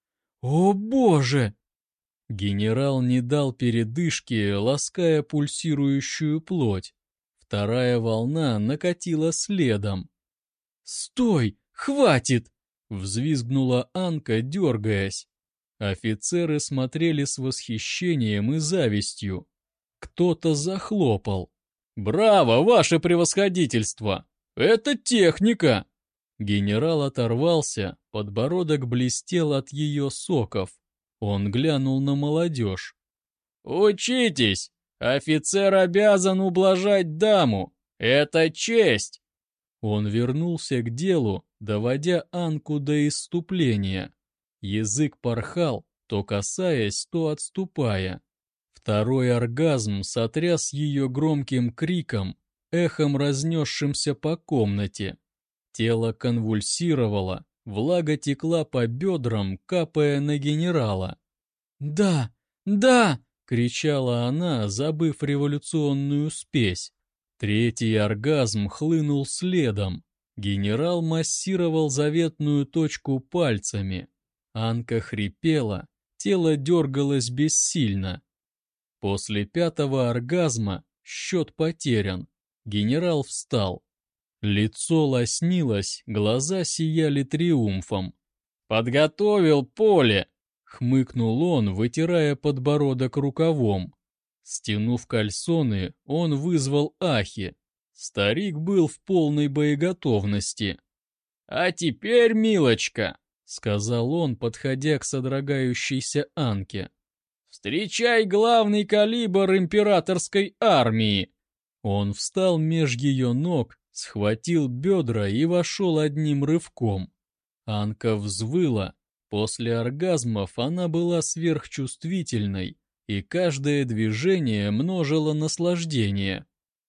«О боже!» Генерал не дал передышки, лаская пульсирующую плоть. Вторая волна накатила следом. «Стой! Хватит!» — взвизгнула Анка, дергаясь. Офицеры смотрели с восхищением и завистью. Кто-то захлопал. «Браво, ваше превосходительство! Это техника!» Генерал оторвался, подбородок блестел от ее соков. Он глянул на молодежь. «Учитесь! Офицер обязан ублажать даму! Это честь!» Он вернулся к делу, доводя Анку до исступления. Язык порхал, то касаясь, то отступая. Второй оргазм сотряс ее громким криком, эхом разнесшимся по комнате. Тело конвульсировало, влага текла по бедрам, капая на генерала. «Да, да!» — кричала она, забыв революционную спесь. Третий оргазм хлынул следом. Генерал массировал заветную точку пальцами. Анка хрипела, тело дергалось бессильно. После пятого оргазма счет потерян. Генерал встал. Лицо лоснилось, глаза сияли триумфом. «Подготовил поле!» — хмыкнул он, вытирая подбородок рукавом. Стянув кальсоны, он вызвал ахи. Старик был в полной боеготовности. «А теперь, милочка!» — сказал он, подходя к содрогающейся Анке. «Встречай главный калибр императорской армии!» Он встал меж ее ног, схватил бедра и вошел одним рывком. Анка взвыла. После оргазмов она была сверхчувствительной, и каждое движение множило наслаждение.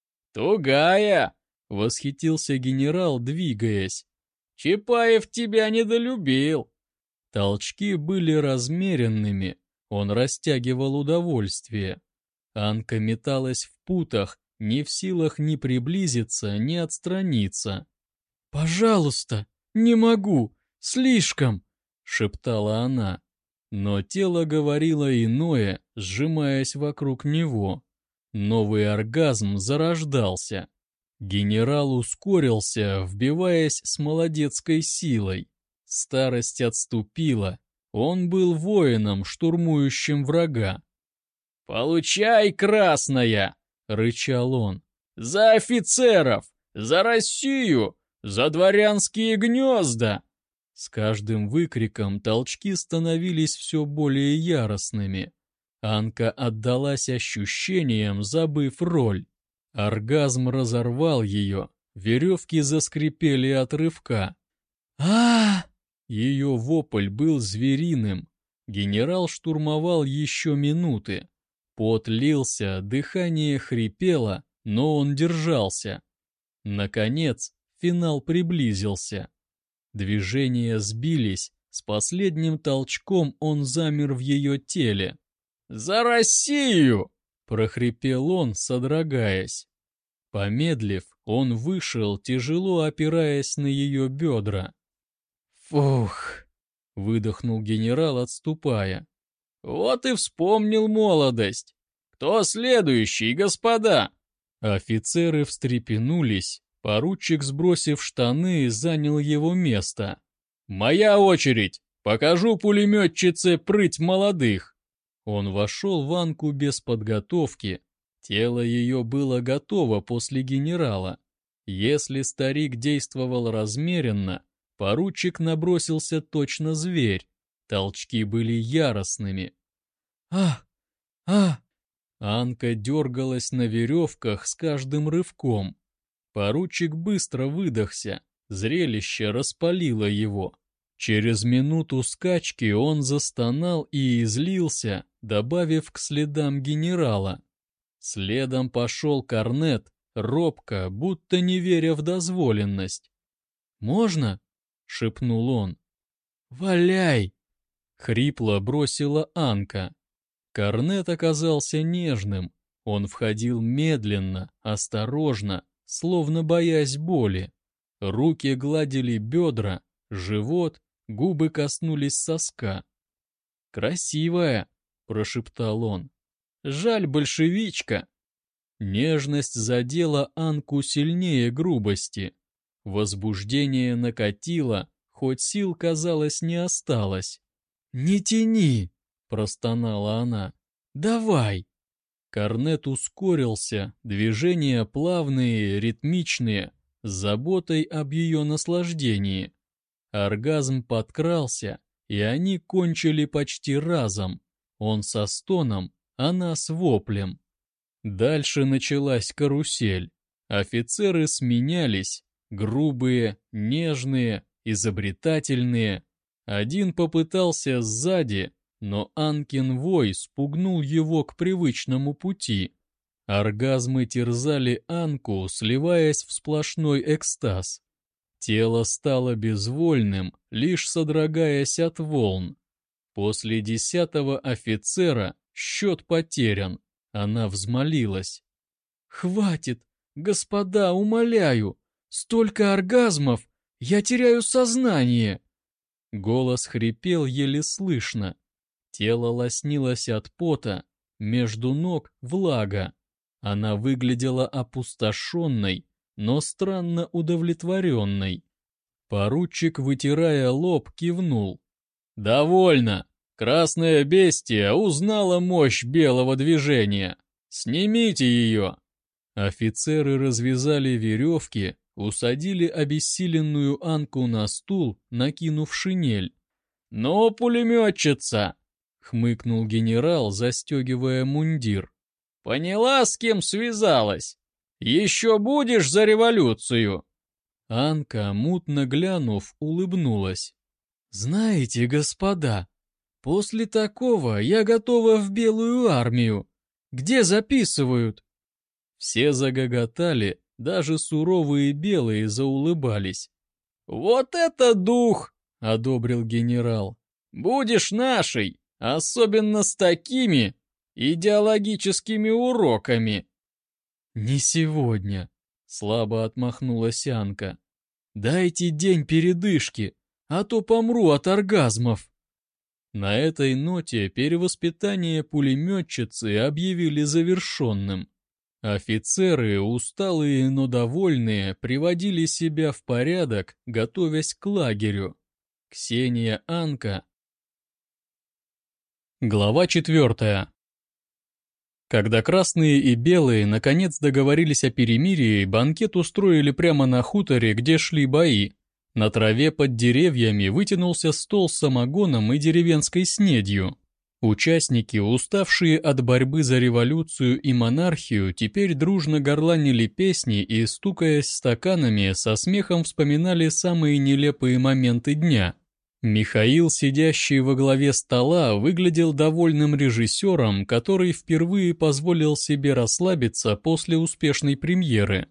«Тугая!» — восхитился генерал, двигаясь. «Чапаев тебя недолюбил!» Толчки были размеренными, он растягивал удовольствие. Анка металась в путах, не в силах ни приблизиться, ни отстраниться. «Пожалуйста, не могу, слишком!» — шептала она. Но тело говорило иное, сжимаясь вокруг него. Новый оргазм зарождался. Генерал ускорился, вбиваясь с молодецкой силой. Старость отступила. Он был воином, штурмующим врага. «Получай, красная!» — рычал он. «За офицеров! За Россию! За дворянские гнезда!» С каждым выкриком толчки становились все более яростными. Анка отдалась ощущениям, забыв роль. Оргазм разорвал ее, веревки заскрипели от рывка. а Ее вопль был звериным. Генерал штурмовал еще минуты. Пот лился, дыхание хрипело, но он держался. Наконец, финал приблизился. Движения сбились, с последним толчком он замер в ее теле. «За Россию!» — прохрипел он, содрогаясь. Помедлив, он вышел, тяжело опираясь на ее бедра. «Фух!» — выдохнул генерал, отступая. «Вот и вспомнил молодость! Кто следующий, господа?» Офицеры встрепенулись, поручик, сбросив штаны, занял его место. «Моя очередь! Покажу пулеметчице прыть молодых!» Он вошел в Анку без подготовки. Тело ее было готово после генерала. Если старик действовал размеренно, поручик набросился точно зверь. Толчки были яростными. «Ах! Ах!» Анка дергалась на веревках с каждым рывком. Поручик быстро выдохся, зрелище распалило его. Через минуту скачки он застонал и излился, добавив к следам генерала. Следом пошел корнет, робко, будто не веря в дозволенность. «Можно?» — шепнул он. «Валяй!» — хрипло бросила Анка. Корнет оказался нежным. Он входил медленно, осторожно, словно боясь боли. Руки гладили бедра, живот, губы коснулись соска. «Красивая!» — прошептал он. «Жаль, большевичка!» Нежность задела Анку сильнее грубости. Возбуждение накатило, хоть сил, казалось, не осталось. «Не тяни!» — простонала она. «Давай!» Корнет ускорился, движения плавные, ритмичные, с заботой об ее наслаждении. Оргазм подкрался, и они кончили почти разом. Он со стоном, она с воплем. Дальше началась карусель. Офицеры сменялись, грубые, нежные, изобретательные. Один попытался сзади, но Анкин вой спугнул его к привычному пути. Оргазмы терзали Анку, сливаясь в сплошной экстаз. Тело стало безвольным, лишь содрогаясь от волн. После 10-го офицера счет потерян. Она взмолилась. «Хватит, господа, умоляю! Столько оргазмов! Я теряю сознание!» Голос хрипел еле слышно. Тело лоснилось от пота, между ног влага. Она выглядела опустошенной, но странно удовлетворенной. Поручик, вытирая лоб, кивнул. «Довольно! Красное бестия узнала мощь белого движения. Снимите ее!» Офицеры развязали веревки, усадили обессиленную Анку на стул, накинув шинель. «Ну, пулеметчица!» — хмыкнул генерал, застегивая мундир. «Поняла, с кем связалась? Еще будешь за революцию?» Анка, мутно глянув, улыбнулась. «Знаете, господа, после такого я готова в Белую армию. Где записывают?» Все загоготали, даже суровые белые заулыбались. «Вот это дух!» — одобрил генерал. «Будешь нашей, особенно с такими идеологическими уроками». «Не сегодня», — слабо отмахнулась Анка. «Дайте день передышки, а то помру от оргазмов». На этой ноте перевоспитание пулеметчицы объявили завершенным. Офицеры, усталые, но довольные, приводили себя в порядок, готовясь к лагерю. Ксения, Анка. Глава 4. Когда красные и белые наконец договорились о перемирии, банкет устроили прямо на хуторе, где шли бои. На траве под деревьями вытянулся стол с самогоном и деревенской снедью. Участники, уставшие от борьбы за революцию и монархию, теперь дружно горланили песни и, стукаясь стаканами, со смехом вспоминали самые нелепые моменты дня. Михаил, сидящий во главе стола, выглядел довольным режиссером, который впервые позволил себе расслабиться после успешной премьеры.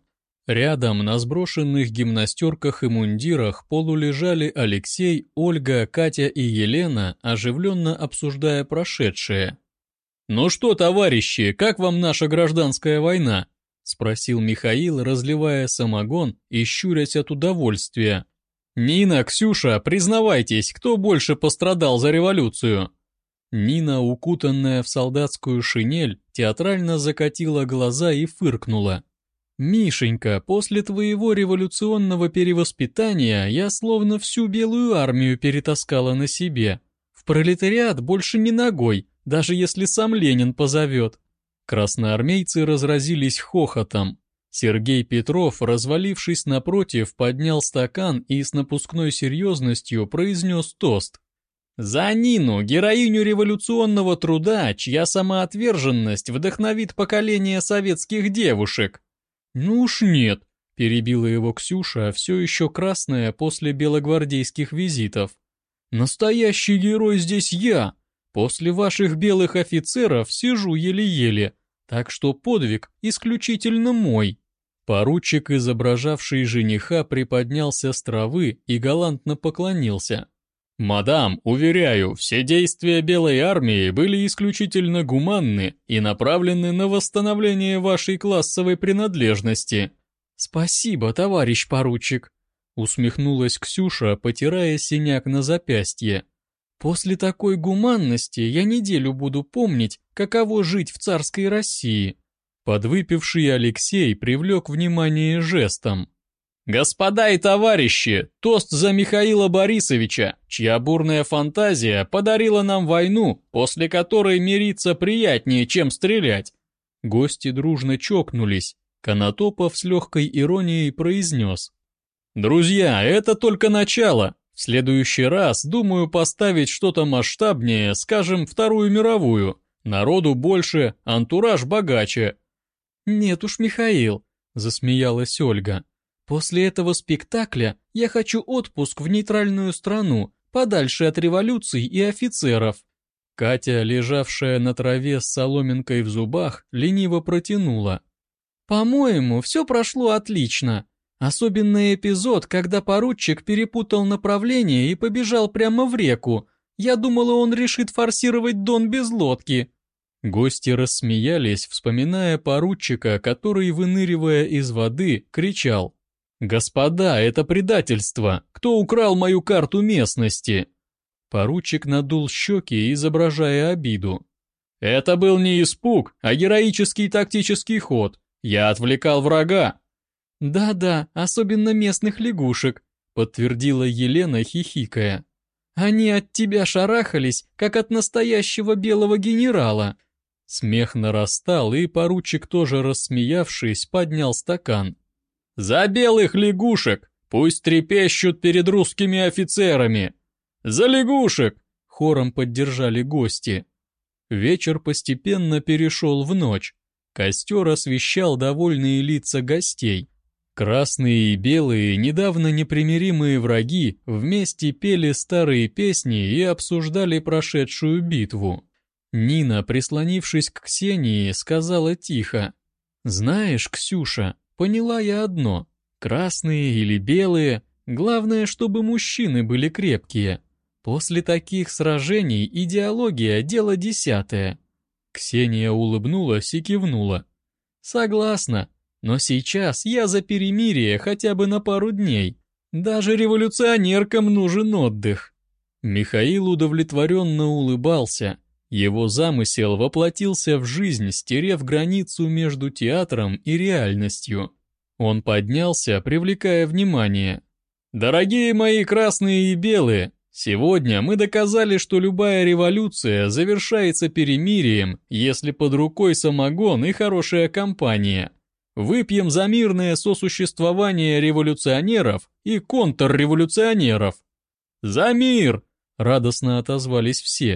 Рядом на сброшенных гимнастерках и мундирах полулежали Алексей, Ольга, Катя и Елена, оживленно обсуждая прошедшее. «Ну что, товарищи, как вам наша гражданская война?» — спросил Михаил, разливая самогон и щурясь от удовольствия. «Нина, Ксюша, признавайтесь, кто больше пострадал за революцию?» Нина, укутанная в солдатскую шинель, театрально закатила глаза и фыркнула. «Мишенька, после твоего революционного перевоспитания я словно всю белую армию перетаскала на себе. В пролетариат больше не ногой, даже если сам Ленин позовет». Красноармейцы разразились хохотом. Сергей Петров, развалившись напротив, поднял стакан и с напускной серьезностью произнес тост. «За Нину, героиню революционного труда, чья самоотверженность вдохновит поколение советских девушек». «Ну уж нет», — перебила его Ксюша, все еще красная после белогвардейских визитов. «Настоящий герой здесь я. После ваших белых офицеров сижу еле-еле, так что подвиг исключительно мой». Поручик, изображавший жениха, приподнялся с травы и галантно поклонился. «Мадам, уверяю, все действия Белой армии были исключительно гуманны и направлены на восстановление вашей классовой принадлежности». «Спасибо, товарищ поручик», — усмехнулась Ксюша, потирая синяк на запястье. «После такой гуманности я неделю буду помнить, каково жить в царской России». Подвыпивший Алексей привлек внимание жестом. «Господа и товарищи, тост за Михаила Борисовича, чья бурная фантазия подарила нам войну, после которой мириться приятнее, чем стрелять». Гости дружно чокнулись. Конотопов с легкой иронией произнес. «Друзья, это только начало. В следующий раз, думаю, поставить что-то масштабнее, скажем, Вторую мировую. Народу больше, антураж богаче». «Нет уж, Михаил», — засмеялась Ольга. «После этого спектакля я хочу отпуск в нейтральную страну, подальше от революций и офицеров». Катя, лежавшая на траве с соломинкой в зубах, лениво протянула. «По-моему, все прошло отлично. Особенно эпизод, когда поручик перепутал направление и побежал прямо в реку. Я думала, он решит форсировать Дон без лодки». Гости рассмеялись, вспоминая поручика, который, выныривая из воды, кричал: «Господа, это предательство! Кто украл мою карту местности?» Поручик надул щеки, изображая обиду. «Это был не испуг, а героический тактический ход. Я отвлекал врага». «Да-да, особенно местных лягушек», — подтвердила Елена, хихикая. «Они от тебя шарахались, как от настоящего белого генерала». Смех нарастал, и поручик, тоже рассмеявшись, поднял стакан. «За белых лягушек! Пусть трепещут перед русскими офицерами! За лягушек!» — хором поддержали гости. Вечер постепенно перешел в ночь. Костер освещал довольные лица гостей. Красные и белые, недавно непримиримые враги, вместе пели старые песни и обсуждали прошедшую битву. Нина, прислонившись к Ксении, сказала тихо: «Знаешь, Ксюша, поняла я одно. Красные или белые, главное, чтобы мужчины были крепкие. После таких сражений идеология — дело десятое». Ксения улыбнулась и кивнула. «Согласна, но сейчас я за перемирие хотя бы на пару дней. Даже революционеркам нужен отдых». Михаил удовлетворенно улыбался. Его замысел воплотился в жизнь, стерев границу между театром и реальностью. Он поднялся, привлекая внимание. «Дорогие мои красные и белые, сегодня мы доказали, что любая революция завершается перемирием, если под рукой самогон и хорошая компания. Выпьем за мирное сосуществование революционеров и контрреволюционеров». «За мир!» — радостно отозвались все.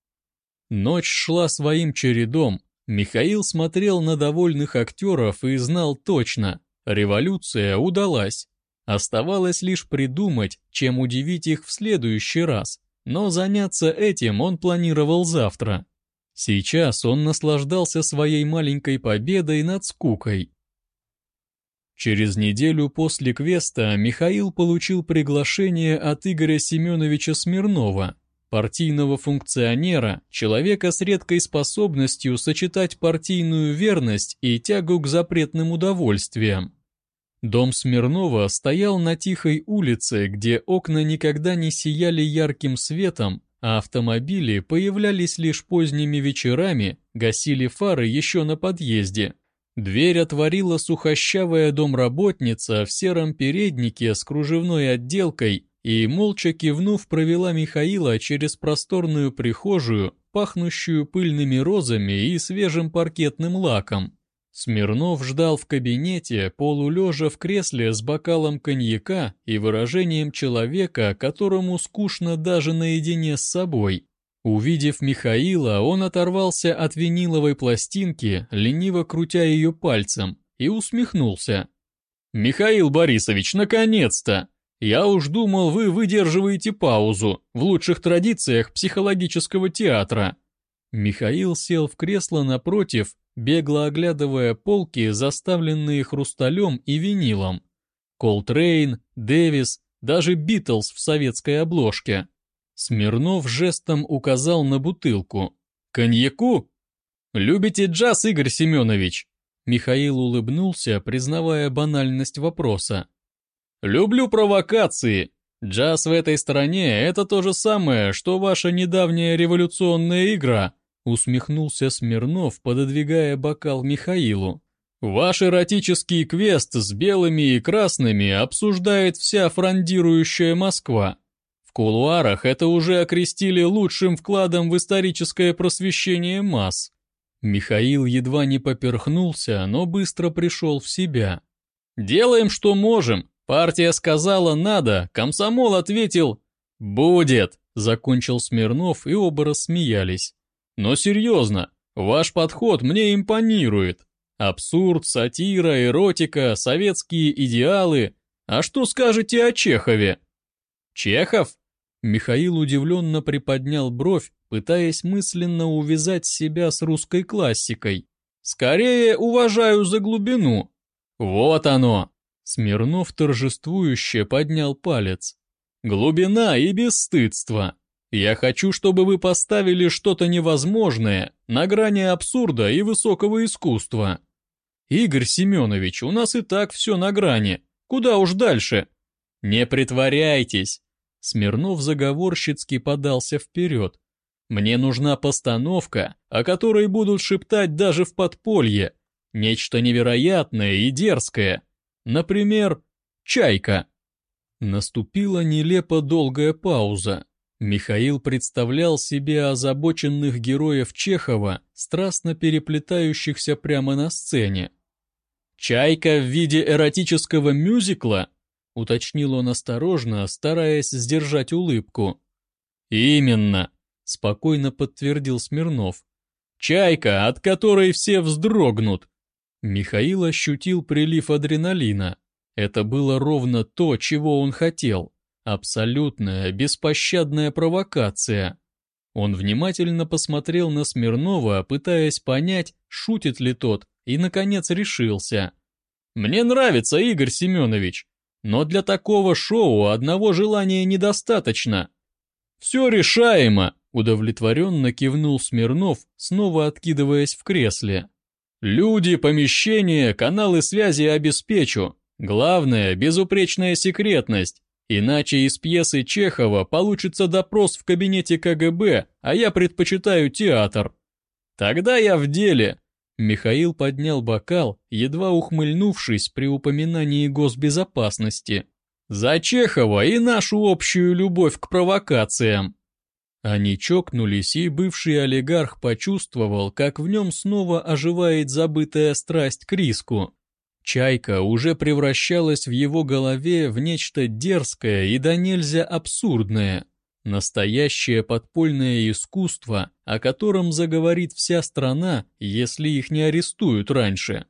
Ночь шла своим чередом. Михаил смотрел на довольных актеров и знал точно — революция удалась. Оставалось лишь придумать, чем удивить их в следующий раз, но заняться этим он планировал завтра. Сейчас он наслаждался своей маленькой победой над скукой. Через неделю после квеста Михаил получил приглашение от Игоря Семеновича Смирнова, партийного функционера, человека с редкой способностью сочетать партийную верность и тягу к запретным удовольствиям. Дом Смирнова стоял на тихой улице, где окна никогда не сияли ярким светом, а автомобили появлялись лишь поздними вечерами, гасили фары еще на подъезде. Дверь отворила сухощавая домработница в сером переднике с кружевной отделкой и, молча кивнув, провела Михаила через просторную прихожую, пахнущую пыльными розами и свежим паркетным лаком. Смирнов ждал в кабинете, полулежа в кресле с бокалом коньяка и выражением человека, которому скучно даже наедине с собой. Увидев Михаила, он оторвался от виниловой пластинки, лениво крутя ее пальцем, и усмехнулся. «Михаил Борисович, наконец-то! Я уж думал, вы выдерживаете паузу, в лучших традициях психологического театра». Михаил сел в кресло напротив, бегло оглядывая полки, заставленные хрусталем и винилом. Колтрейн, Дэвис, даже Битлз в советской обложке. Смирнов жестом указал на бутылку. «Коньяку? Любите джаз, Игорь Семенович?» Михаил улыбнулся, признавая банальность вопроса. «Люблю провокации. Джаз в этой стране — это то же самое, что ваша недавняя революционная игра», усмехнулся Смирнов, пододвигая бокал Михаилу. «Ваш эротический квест с белыми и красными обсуждает вся фрондирующая Москва. В кулуарах это уже окрестили лучшим вкладом в историческое просвещение масс». Михаил едва не поперхнулся, но быстро пришел в себя. «Делаем, что можем. Партия сказала «надо», комсомол ответил «будет», закончил Смирнов, и оба рассмеялись. «Но серьезно, ваш подход мне импонирует. Абсурд, сатира, эротика, советские идеалы. А что скажете о Чехове?» «Чехов?» Михаил удивленно приподнял бровь, пытаясь мысленно увязать себя с русской классикой. «Скорее уважаю за глубину». «Вот оно!» Смирнов торжествующе поднял палец. «Глубина и бесстыдство. Я хочу, чтобы вы поставили что-то невозможное, на грани абсурда и высокого искусства. Игорь Семенович, у нас и так все на грани. Куда уж дальше?» «Не притворяйтесь!» Смирнов заговорщицки подался вперед. «Мне нужна постановка, о которой будут шептать даже в подполье. Нечто невероятное и дерзкое. Например, «Чайка». Наступила нелепо долгая пауза. Михаил представлял себе озабоченных героев Чехова, страстно переплетающихся прямо на сцене. «Чайка в виде эротического мюзикла?» — уточнил он осторожно, стараясь сдержать улыбку. «Именно», — спокойно подтвердил Смирнов. «Чайка, от которой все вздрогнут». Михаил ощутил прилив адреналина. Это было ровно то, чего он хотел. Абсолютная, беспощадная провокация. Он внимательно посмотрел на Смирнова, пытаясь понять, шутит ли тот, и, наконец, решился. «Мне нравится, Игорь Семенович, но для такого шоу одного желания недостаточно». «Все решаемо», — удовлетворенно кивнул Смирнов, снова откидываясь в кресле. «Люди, помещения, каналы связи обеспечу. Главное — безупречная секретность. Иначе из пьесы Чехова получится допрос в кабинете КГБ, а я предпочитаю театр». «Тогда я в деле». Михаил поднял бокал, едва ухмыльнувшись при упоминании госбезопасности. «За Чехова и нашу общую любовь к провокациям». Они чокнулись, и бывший олигарх почувствовал, как в нем снова оживает забытая страсть к риску. Чайка уже превращалась в его голове в нечто дерзкое и до нельзя абсурдное. Настоящее подпольное искусство, о котором заговорит вся страна, если их не арестуют раньше.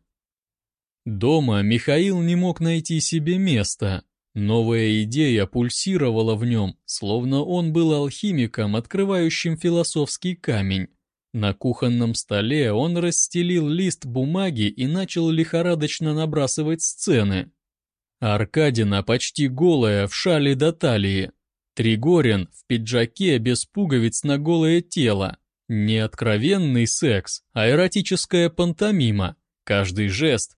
Дома Михаил не мог найти себе места. Новая идея пульсировала в нем, словно он был алхимиком, открывающим философский камень. На кухонном столе он расстелил лист бумаги и начал лихорадочно набрасывать сцены. Аркадина почти голая в шале до талии. Тригорин в пиджаке без пуговиц на голое тело. Не откровенный секс, а эротическая пантомима. Каждый жест,